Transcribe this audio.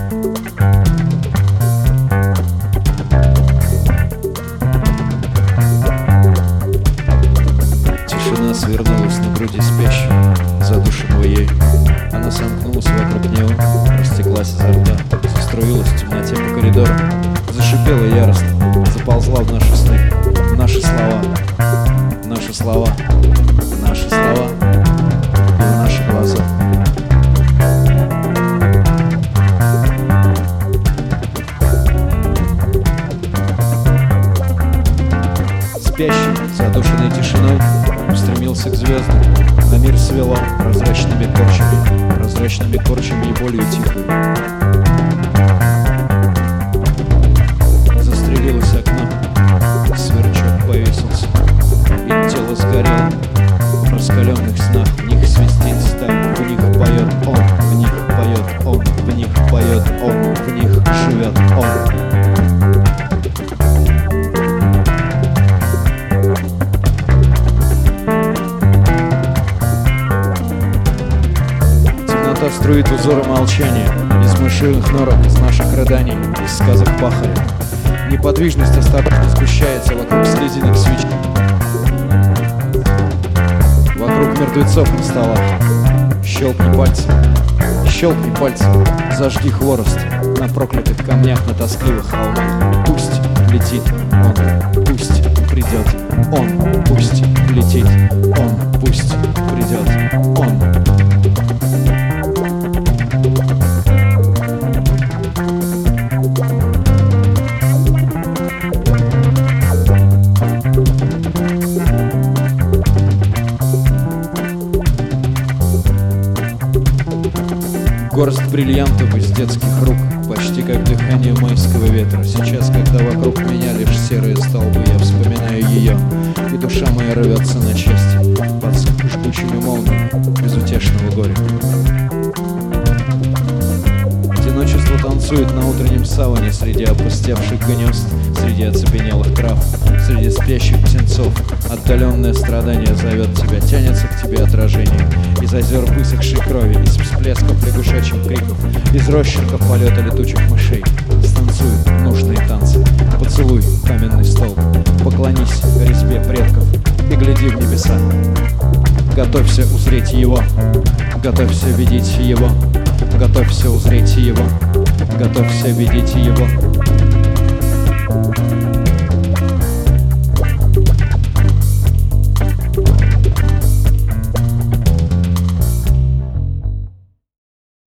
Тишина свернулась на груди спящего, задушенного ею. Она сомкнулась вокруг него, растеклась изо рта, заструилась в темноте по коридору, зашипела яростно, заползла в наши сны, в наши слова, наши слова, наши слова и в наши глаза. Спящий, задушенный тишиной, устремился к звездам. На мир свело прозрачными корчами и болью тихой. Застрелилось окно, сверчок повесился, и тело сгорело. В раскаленных снах в них свистит сталь, в них поет он, в них поет он, в них поет он, в них живет он. Струит узоры молчания из мышиных норок, из наших рыданий, из сказок пахаря. Неподвижность осторожно сгущается вокруг слизенных свечей, вокруг мертвецов на столах. Щелкни пальцем, зажги хворост на проклятых камнях, на тоскливых холмах. Пусть летит он, пусть придет он, пусть летит он, пусть придет он. Горсть бриллиантов из детских рук, почти как дыхание майского ветра. Сейчас, когда вокруг меня лишь серые столбы, я вспоминаю ее, и душа моя рвется на части под жгучими молниями безутешного горя. Одиночество танцует на утреннем саване среди опустевших гнезд, среди оцепенелых трав, среди спящих птенцов. Отдаленное страдание зовет тебя, тянется к тебе отражение из озер высохшей крови, из всплесков лягушачьих криков, из росчерков полета летучих мышей. Станцуй нужные танцы, поцелуй каменный столб, поклонись резьбе предков и гляди в небеса. Готовься узреть его, готовься видеть его, готовься узреть его, готовься видеть его.